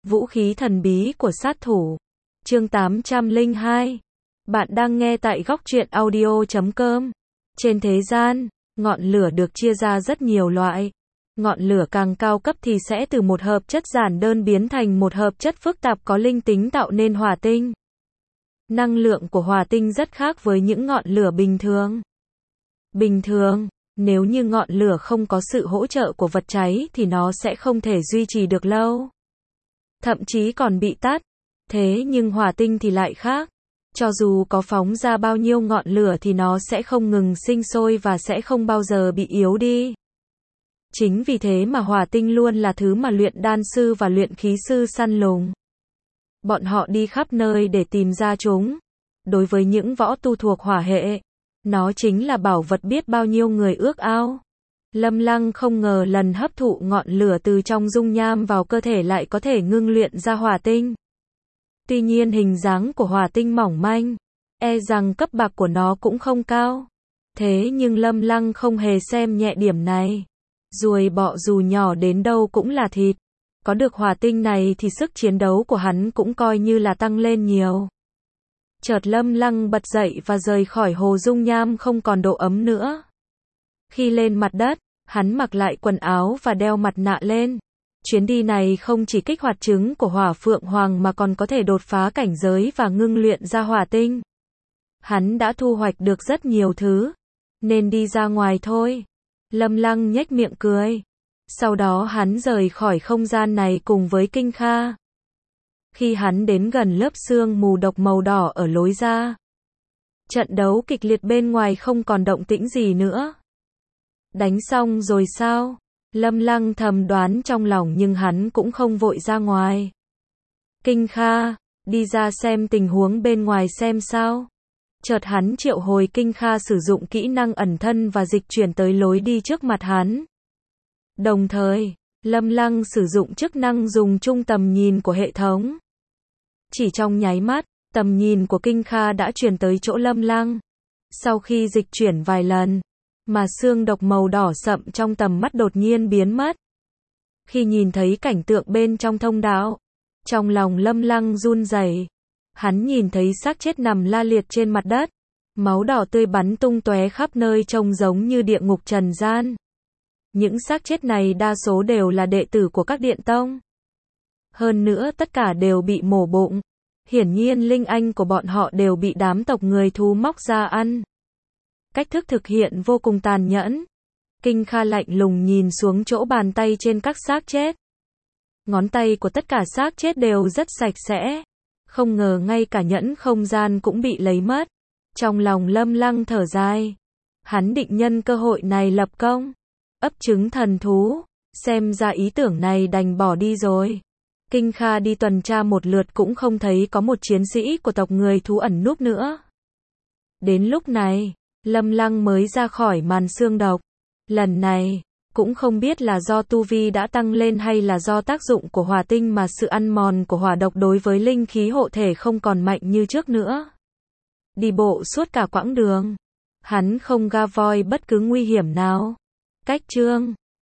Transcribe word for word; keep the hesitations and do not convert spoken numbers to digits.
Vũ khí thần bí của sát thủ. Chương tám trăm lẻ hai. Bạn đang nghe tại góc truyện audio chấm com. Trên thế gian, ngọn lửa được chia ra rất nhiều loại. Ngọn lửa càng cao cấp thì sẽ từ một hợp chất giản đơn biến thành một hợp chất phức tạp có linh tính tạo nên hỏa tinh. Năng lượng của hỏa tinh rất khác với những ngọn lửa bình thường. Bình thường, nếu như ngọn lửa không có sự hỗ trợ của vật cháy thì nó sẽ không thể duy trì được lâu. Thậm chí còn bị tắt. Thế nhưng hỏa tinh thì lại khác. Cho dù có phóng ra bao nhiêu ngọn lửa thì nó sẽ không ngừng sinh sôi và sẽ không bao giờ bị yếu đi. Chính vì thế mà hỏa tinh luôn là thứ mà luyện đan sư và luyện khí sư săn lùng. Bọn họ đi khắp nơi để tìm ra chúng. Đối với những võ tu thuộc hỏa hệ, nó chính là bảo vật biết bao nhiêu người ước ao. Lâm Lăng không ngờ lần hấp thụ ngọn lửa từ trong dung nham vào cơ thể lại có thể ngưng luyện ra hỏa tinh. Tuy nhiên hình dáng của hỏa tinh mỏng manh, e rằng cấp bậc của nó cũng không cao. Thế nhưng Lâm Lăng không hề xem nhẹ điểm này. Ruồi bọ dù nhỏ đến đâu cũng là thịt. Có được hỏa tinh này thì sức chiến đấu của hắn cũng coi như là tăng lên nhiều. Chợt Lâm Lăng bật dậy và rời khỏi hồ dung nham không còn độ ấm nữa. Khi lên mặt đất, hắn mặc lại quần áo và đeo mặt nạ lên. Chuyến đi này không chỉ kích hoạt trứng của hỏa phượng hoàng mà còn có thể đột phá cảnh giới và ngưng luyện ra hỏa tinh. Hắn đã thu hoạch được rất nhiều thứ. Nên đi ra ngoài thôi. Lâm Lăng nhếch miệng cười. Sau đó hắn rời khỏi không gian này cùng với Kinh Kha. Khi hắn đến gần lớp sương mù độc màu đỏ ở lối ra, trận đấu kịch liệt bên ngoài không còn động tĩnh gì nữa. Đánh xong rồi sao? Lâm Lăng thầm đoán trong lòng nhưng hắn cũng không vội ra ngoài. Kinh Kha, đi ra xem tình huống bên ngoài xem sao. Chợt hắn triệu hồi Kinh Kha sử dụng kỹ năng ẩn thân và dịch chuyển tới lối đi trước mặt hắn. Đồng thời, Lâm Lăng sử dụng chức năng dùng chung tầm nhìn của hệ thống. Chỉ trong nháy mắt, tầm nhìn của Kinh Kha đã chuyển tới chỗ Lâm Lăng. Sau khi dịch chuyển vài lần, mà xương độc màu đỏ sậm trong tầm mắt đột nhiên biến mất. Khi nhìn thấy cảnh tượng bên trong thông đạo, trong lòng Lâm Lăng run rẩy. Hắn nhìn thấy xác chết nằm la liệt trên mặt đất, máu đỏ tươi bắn tung tóe khắp nơi trông giống như địa ngục trần gian. Những xác chết này đa số đều là đệ tử của các điện tông. Hơn nữa tất cả đều bị mổ bụng. Hiển nhiên linh anh của bọn họ đều bị đám tộc người thú móc ra ăn. Cách thức thực hiện vô cùng tàn nhẫn. Kinh Kha lạnh lùng nhìn xuống chỗ bàn tay trên các xác chết. Ngón tay của tất cả xác chết đều rất sạch sẽ. Không ngờ ngay cả nhẫn không gian cũng bị lấy mất. Trong lòng Lâm Lăng thở dài. Hắn định nhân cơ hội này lập công. Ấp trứng thần thú. Xem ra ý tưởng này đành bỏ đi rồi. Kinh Kha đi tuần tra một lượt cũng không thấy có một chiến sĩ của tộc người thú ẩn núp nữa. Đến lúc này, Lâm Lăng mới ra khỏi màn xương độc. Lần này, cũng không biết là do tu vi đã tăng lên hay là do tác dụng của hỏa tinh mà sự ăn mòn của hỏa độc đối với linh khí hộ thể không còn mạnh như trước nữa. Đi bộ suốt cả quãng đường, hắn không ga voi bất cứ nguy hiểm nào. Cách chương